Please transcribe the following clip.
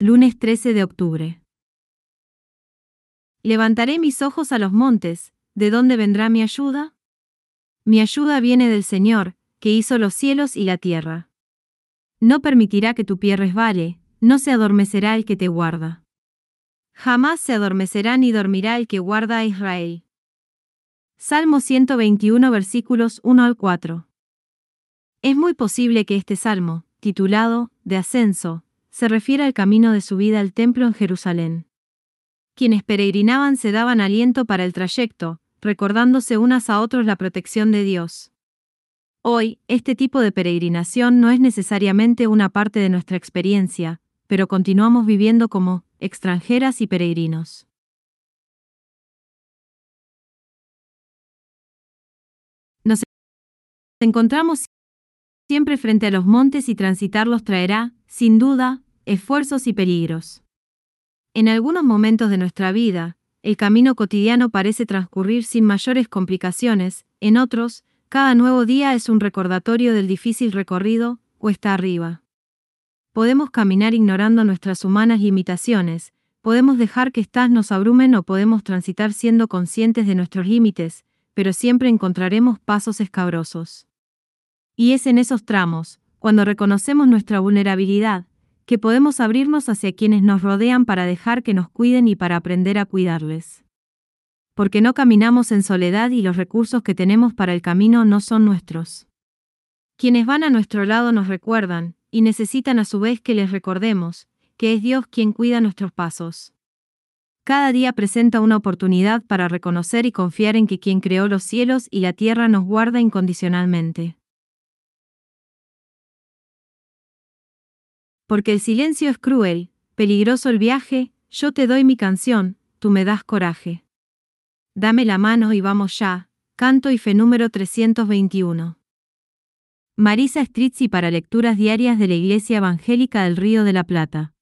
Lunes 13 de octubre. Levantaré mis ojos a los montes, ¿de dónde vendrá mi ayuda? Mi ayuda viene del Señor, que hizo los cielos y la tierra. No permitirá que tu pie resbale, no se adormecerá el que te guarda. Jamás se adormecerá ni dormirá el que guarda a Israel. Salmo 121 versículos 1 al 4. Es muy posible que este salmo, titulado De Ascenso, se refiera al camino de subida al templo en Jerusalén. Quienes peregrinaban se daban aliento para el trayecto, recordándose unas a otros la protección de Dios. Hoy, este tipo de peregrinación no es necesariamente una parte de nuestra experiencia, pero continuamos viviendo como extranjeras y peregrinos. Nos encontramos siempre frente a los montes y transitarlos traerá, sin duda, esfuerzos y peligros. En algunos momentos de nuestra vida, el camino cotidiano parece transcurrir sin mayores complicaciones, en otros, cada nuevo día es un recordatorio del difícil recorrido, cuesta arriba. Podemos caminar ignorando nuestras humanas limitaciones, podemos dejar que éstas nos abrumen o podemos transitar siendo conscientes de nuestros límites, pero siempre encontraremos pasos escabrosos. Y es en esos tramos, cuando reconocemos nuestra vulnerabilidad, que podemos abrirnos hacia quienes nos rodean para dejar que nos cuiden y para aprender a cuidarles. Porque no caminamos en soledad y los recursos que tenemos para el camino no son nuestros. Quienes van a nuestro lado nos recuerdan, y necesitan a su vez que les recordemos, que es Dios quien cuida nuestros pasos. Cada día presenta una oportunidad para reconocer y confiar en que quien creó los cielos y la tierra nos guarda incondicionalmente. Porque el silencio es cruel, peligroso el viaje, yo te doy mi canción, tú me das coraje. Dame la mano y vamos ya, Canto y Fe número 321. Marisa Strizzi para lecturas diarias de la Iglesia Evangélica del Río de la Plata.